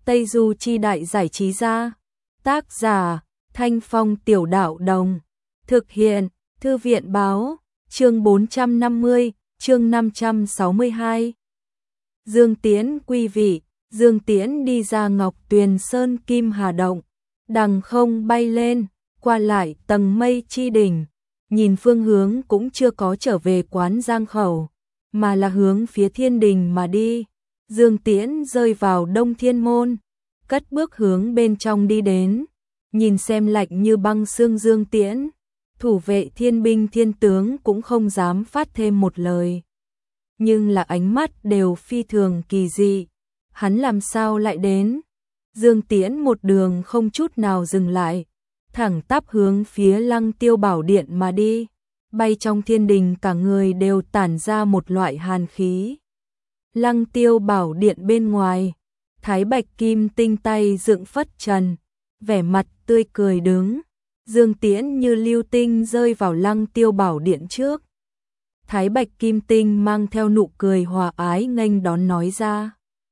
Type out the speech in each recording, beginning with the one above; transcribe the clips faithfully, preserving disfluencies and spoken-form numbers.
Tây Du Chi Đại Giải Trí Gia. Tác giả Thanh Phong Tiểu Đạo Đồng. Thực hiện Thư viện Báo. Chương bốn trăm năm mươi, chương năm trăm sáu mươi hai. Dương Tiễn quy vị. Dương Tiễn đi ra Ngọc Tuyền Sơn Kim Hà Động, đằng không bay lên, qua lại tầng mây chi đỉnh, nhìn phương hướng cũng chưa có trở về quán Giang Khẩu, mà là hướng phía thiên đình mà đi. Dương Tiễn rơi vào Đông Thiên Môn, cất bước hướng bên trong đi đến, nhìn xem lạnh như băng xương Dương Tiễn, thủ vệ thiên binh thiên tướng cũng không dám phát thêm một lời. Nhưng là ánh mắt đều phi thường kỳ dị, hắn làm sao lại đến? Dương Tiễn một đường không chút nào dừng lại, thẳng tắp hướng phía Lăng Tiêu Bảo Điện mà đi, bay trong thiên đình cả người đều tản ra một loại hàn khí. Lăng Tiêu Bảo Điện bên ngoài, Thái Bạch Kim Tinh tay dựng phất trần, vẻ mặt tươi cười đứng, Dương Tiễn như lưu tinh rơi vào Lăng Tiêu Bảo Điện trước. Thái Bạch Kim Tinh mang theo nụ cười hòa ái nghênh đón nói ra: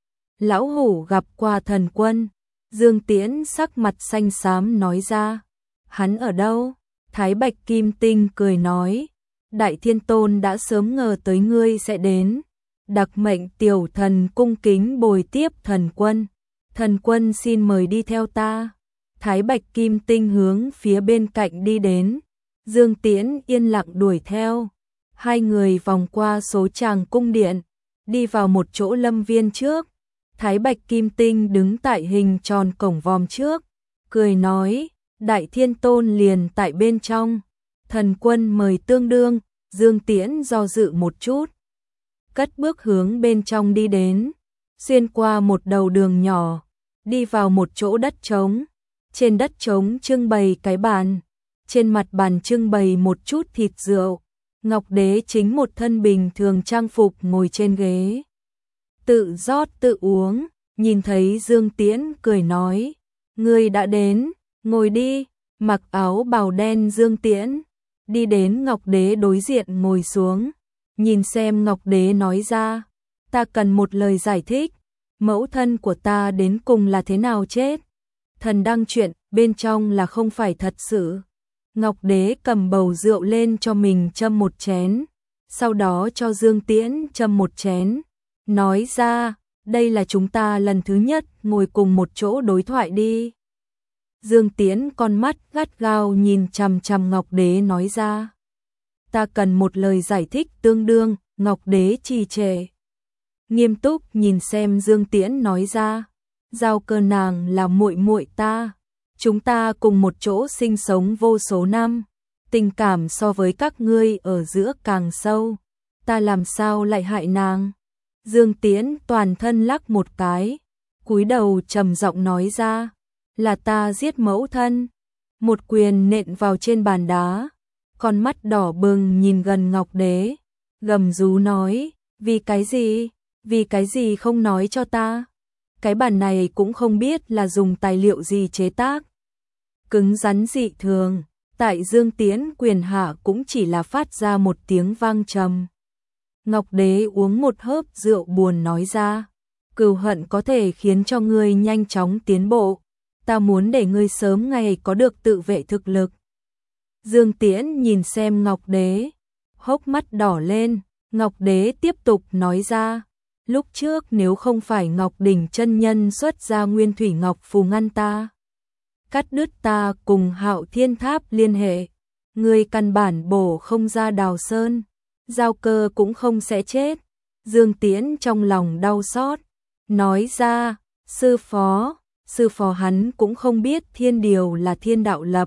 Lão hủ gặp qua thần quân. Dương Tiễn sắc mặt xanh xám nói ra: Hắn ở đâu? Thái Bạch Kim Tinh cười nói: Đại Thiên Tôn đã sớm ngờ tới ngươi sẽ đến, đặc mệnh tiểu thần cung kính bồi tiếp thần quân. Thần quân xin mời đi theo ta. Thái Bạch Kim Tinh hướng phía bên cạnh đi đến, Dương Tiễn yên lặng đuổi theo. Hai người vòng qua số tràng cung điện, đi vào một chỗ lâm viên trước. Thái Bạch Kim Tinh đứng tại hình tròn cổng vòm trước, cười nói: Đại Thiên Tôn liền tại bên trong, thần quân mời tương đương. Dương Tiễn do dự một chút, cất bước hướng bên trong đi đến, xuyên qua một đầu đường nhỏ, đi vào một chỗ đất trống. Trên đất trống trưng bày cái bàn, trên mặt bàn trưng bày một chút thịt rượu. Ngọc Đế chính một thân bình thường trang phục ngồi trên ghế, tự rót tự uống, nhìn thấy Dương Tiễn cười nói: Ngươi đã đến, ngồi đi. Mặc áo bào đen Dương Tiễn đi đến Ngọc Đế đối diện ngồi xuống, nhìn xem Ngọc Đế nói ra: Ta cần một lời giải thích, mẫu thân của ta đến cùng là thế nào chết? Thần đăng chuyện bên trong là không phải thật sự. Ngọc Đế cầm bầu rượu lên cho mình châm một chén, sau đó cho Dương Tiễn châm một chén, nói ra: Đây là chúng ta lần thứ nhất ngồi cùng một chỗ đối thoại đi. Dương Tiễn con mắt gắt gao nhìn chằm chằm Ngọc Đế nói ra: Ta cần một lời giải thích tương đương. Ngọc Đế trì trệ, nghiêm túc nhìn xem Dương Tiễn nói ra: Giao Cơ nàng là muội muội ta, chúng ta cùng một chỗ sinh sống vô số năm, tình cảm so với các ngươi ở giữa càng sâu, ta làm sao lại hại nàng? Dương Tiễn toàn thân lắc một cái, cúi đầu trầm giọng nói ra: Là ta giết mẫu thân. Một quyền nện vào trên bàn đá, con mắt đỏ bừng nhìn gần Ngọc Đế, gầm rú nói: Vì cái gì? Vì cái gì không nói cho ta? Cái bàn này cũng không biết là dùng tài liệu gì chế tác, cứng rắn dị thường, tại Dương Tiễn quyền hạ cũng chỉ là phát ra một tiếng vang trầm. Ngọc Đế uống một hớp rượu buồn nói ra: Cừu hận có thể khiến cho ngươi nhanh chóng tiến bộ, ta muốn để ngươi sớm ngày có được tự vệ thực lực. Dương Tiễn nhìn xem Ngọc Đế, hốc mắt đỏ lên. Ngọc Đế tiếp tục nói ra: Lúc trước nếu không phải Ngọc Đỉnh chân nhân xuất ra Nguyên Thủy Ngọc phù ngăn ta, cắt đứt ta cùng Hạo Thiên Tháp liên hệ, ngươi căn bản bổ không ra Đào Sơn, Giao Cơ cũng không sẽ chết. Dương Tiễn trong lòng đau xót, nói ra: Sư phó, sư phó hắn cũng không biết thiên điều là thiên đạo lập.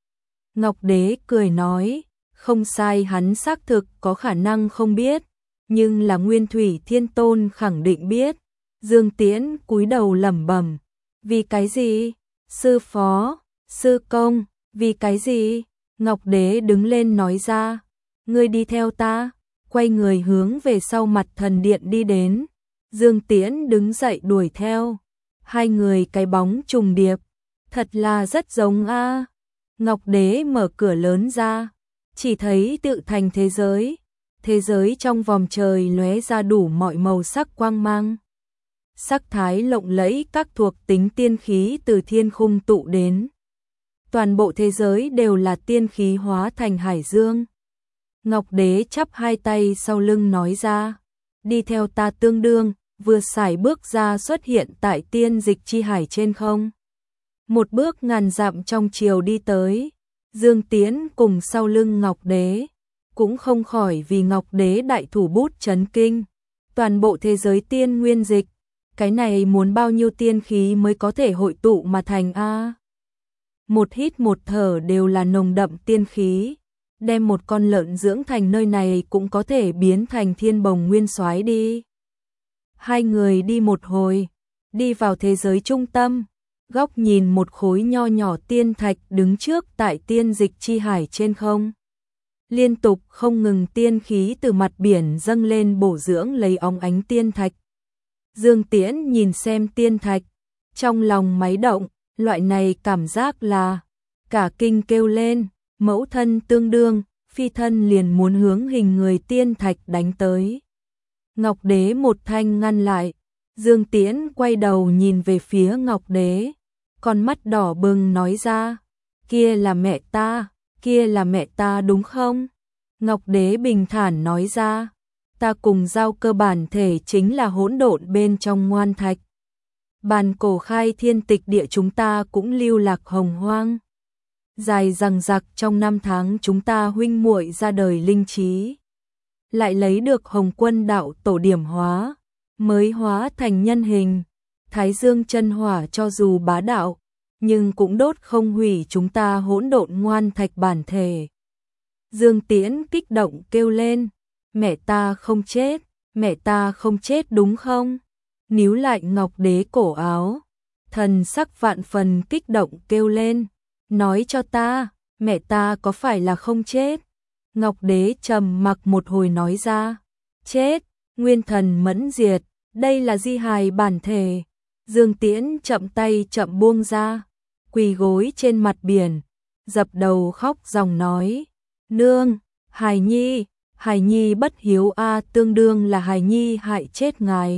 Ngọc Đế cười nói: Không sai, hắn xác thực có khả năng không biết, nhưng là Nguyên Thủy Thiên Tôn khẳng định biết. Dương Tiễn cúi đầu lẩm bẩm: Vì cái gì? Sư phó, sư công, vì cái gì? Ngọc Đế đứng lên nói ra: Ngươi đi theo ta. Quay người hướng về sau mặt thần điện đi đến. Dương Tiễn đứng dậy đuổi theo. Hai người cái bóng trùng điệp, thật là rất giống a. Ngọc Đế mở cửa lớn ra, chỉ thấy tự thành thế giới. Thế giới trong vòng trời lóe ra đủ mọi màu sắc quang mang. sắc thái lộng lẫy các thuộc tính tiên khí từ thiên khung tụ đến. Toàn bộ thế giới đều là tiên khí hóa thành hải dương. Ngọc Đế chắp hai tay sau lưng nói ra, đi theo ta tương đương, vừa sải bước ra xuất hiện tại tiên dịch chi hải trên không. Một bước ngàn dặm trong chiều đi tới, Dương Tiễn cùng sau lưng Ngọc Đế, cũng không khỏi vì Ngọc Đế đại thủ bút chấn kinh. Toàn bộ thế giới tiên nguyên dịch, cái này muốn bao nhiêu tiên khí mới có thể hội tụ mà thành a? Một hít một thở đều là nồng đậm tiên khí, đem một con lợn dưỡng thành nơi này cũng có thể biến thành thiên bồng nguyên soái đi. Hai người đi một hồi, đi vào thế giới trung tâm, góc nhìn một khối nho nhỏ tiên thạch đứng trước tại tiên dịch chi hải trên không. Liên tục không ngừng tiên khí từ mặt biển dâng lên bổ dưỡng lấy óng ánh tiên thạch. Dương Tiễn nhìn xem tiên thạch, trong lòng máy động, loại này cảm giác là cả kinh kêu lên, mẫu thân tương đương, phi thân liền muốn hướng hình người tiên thạch đánh tới. Ngọc Đế một thanh ngăn lại, Dương Tiễn quay đầu nhìn về phía Ngọc Đế, con mắt đỏ bừng nói ra, kia là mẹ ta, kia là mẹ ta đúng không? Ngọc Đế bình thản nói ra, ta cùng giao cơ bản thể chính là hỗn độn bên trong ngoan thạch. Bàn cổ khai thiên tịch địa chúng ta cũng lưu lạc hồng hoang. Dài rằng rặc trong năm tháng chúng ta huynh muội ra đời linh trí. Lại lấy được Hồng Quân đạo tổ điểm hóa, mới hóa thành nhân hình. Thái Dương chân hỏa cho dù bá đạo, nhưng cũng đốt không hủy chúng ta hỗn độn ngoan thạch bản thể. Dương Tiễn kích động kêu lên, mẹ ta không chết, mẹ ta không chết đúng không? Níu lại Ngọc Đế cổ áo, thần sắc vạn phần kích động kêu lên, nói cho ta, mẹ ta có phải là không chết? Ngọc Đế trầm mặc một hồi nói ra, chết, nguyên thần mẫn diệt, đây là di hài bản thể. Dương Tiễn chậm tay chậm buông ra, quỳ gối trên mặt biển, dập đầu khóc ròng nói, nương, hài nhi, hài nhi bất hiếu a tương đương là hài nhi hại chết ngài.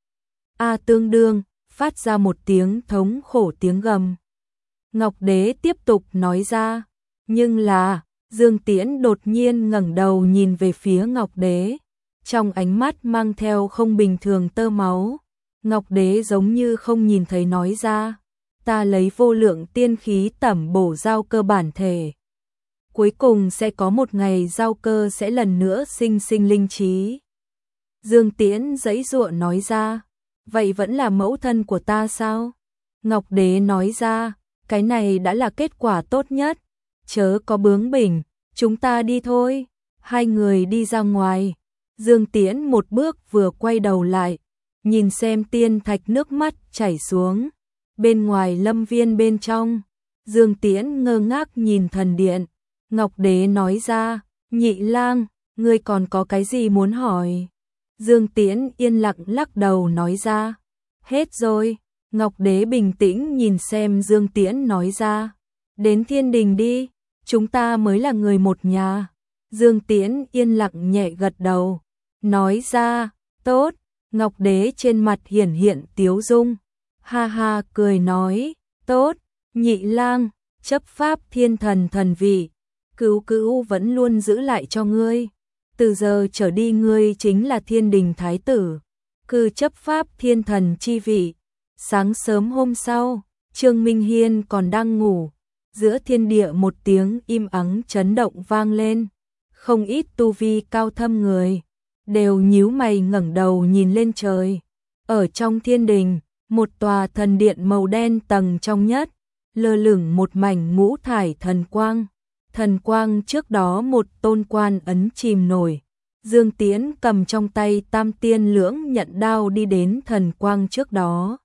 A tương đương, phát ra một tiếng thống khổ tiếng gầm. Ngọc Đế tiếp tục nói ra, nhưng là, Dương Tiễn đột nhiên ngẩng đầu nhìn về phía Ngọc Đế, trong ánh mắt mang theo không bình thường tơ máu. Ngọc Đế giống như không nhìn thấy nói ra, ta lấy vô lượng tiên khí tẩm bổ giao cơ bản thể. Cuối cùng sẽ có một ngày giao cơ sẽ lần nữa sinh sinh linh trí. Dương Tiễn giãy giụa nói ra, vậy vẫn là mẫu thân của ta sao? Ngọc Đế nói ra, cái này đã là kết quả tốt nhất, chớ có bướng bỉnh, chúng ta đi thôi. Hai người đi ra ngoài, Dương Tiễn một bước vừa quay đầu lại, nhìn xem tiên thạch nước mắt chảy xuống. Bên ngoài lâm viên bên trong, Dương Tiễn ngơ ngác nhìn thần điện. Ngọc Đế nói ra, nhị lang, ngươi còn có cái gì muốn hỏi? Dương Tiễn yên lặng lắc đầu nói ra, hết rồi. Ngọc Đế bình tĩnh nhìn xem Dương Tiễn nói ra, đến thiên đình đi, chúng ta mới là người một nhà. Dương Tiễn yên lặng nhẹ gật đầu, nói ra, tốt. Ngọc Đế trên mặt hiển hiện tiếu dung, ha ha cười nói, tốt, nhị lang, chấp pháp thiên thần thần vị, cứu cứu vẫn luôn giữ lại cho ngươi. Từ giờ trở đi ngươi chính là thiên đình thái tử, cư chấp pháp thiên thần chi vị. Sáng sớm hôm sau, Trương Minh Hiên còn đang ngủ, giữa thiên địa một tiếng im ắng chấn động vang lên, không ít tu vi cao thâm người đều nhíu mày ngẩng đầu nhìn lên trời. Ở trong thiên đình, một tòa thần điện màu đen tầng trong nhất, lơ lửng một mảnh ngũ thải thần quang. Thần quang trước đó một tôn quan ấn chìm nổi. Dương Tiễn cầm trong tay tam tiên lưỡng nhận đao đi đến thần quang trước đó.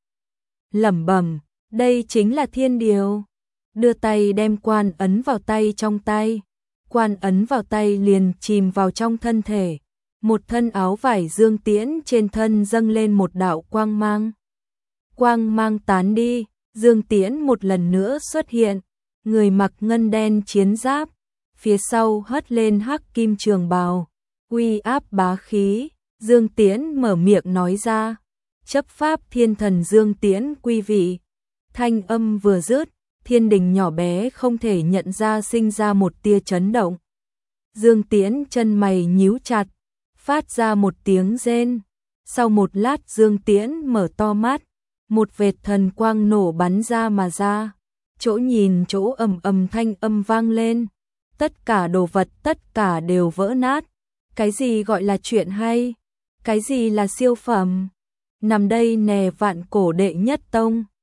Lẩm bẩm, đây chính là thiên điều. Đưa tay đem quan ấn vào tay trong tay. Quan ấn vào tay liền chìm vào trong thân thể. Một thân áo vải Dương Tiễn trên thân dâng lên một đạo quang mang. Quang mang tán đi, Dương Tiễn một lần nữa xuất hiện, người mặc ngân đen chiến giáp, phía sau hất lên hắc kim trường bào, uy áp bá khí. Dương Tiễn mở miệng nói ra, chấp pháp thiên thần Dương Tiễn quý vị. Thanh âm vừa dứt, thiên đình nhỏ bé không thể nhận ra sinh ra một tia chấn động. Dương Tiễn chân mày nhíu chặt, phát ra một tiếng rên. Sau một lát Dương Tiễn mở to mắt, một vệt thần quang nổ bắn ra mà ra. Chỗ nhìn chỗ ầm ầm thanh âm vang lên. Tất cả đồ vật tất cả đều vỡ nát. Cái gì gọi là chuyện hay? Cái gì là siêu phẩm? Nằm đây nè vạn cổ đệ nhất tông.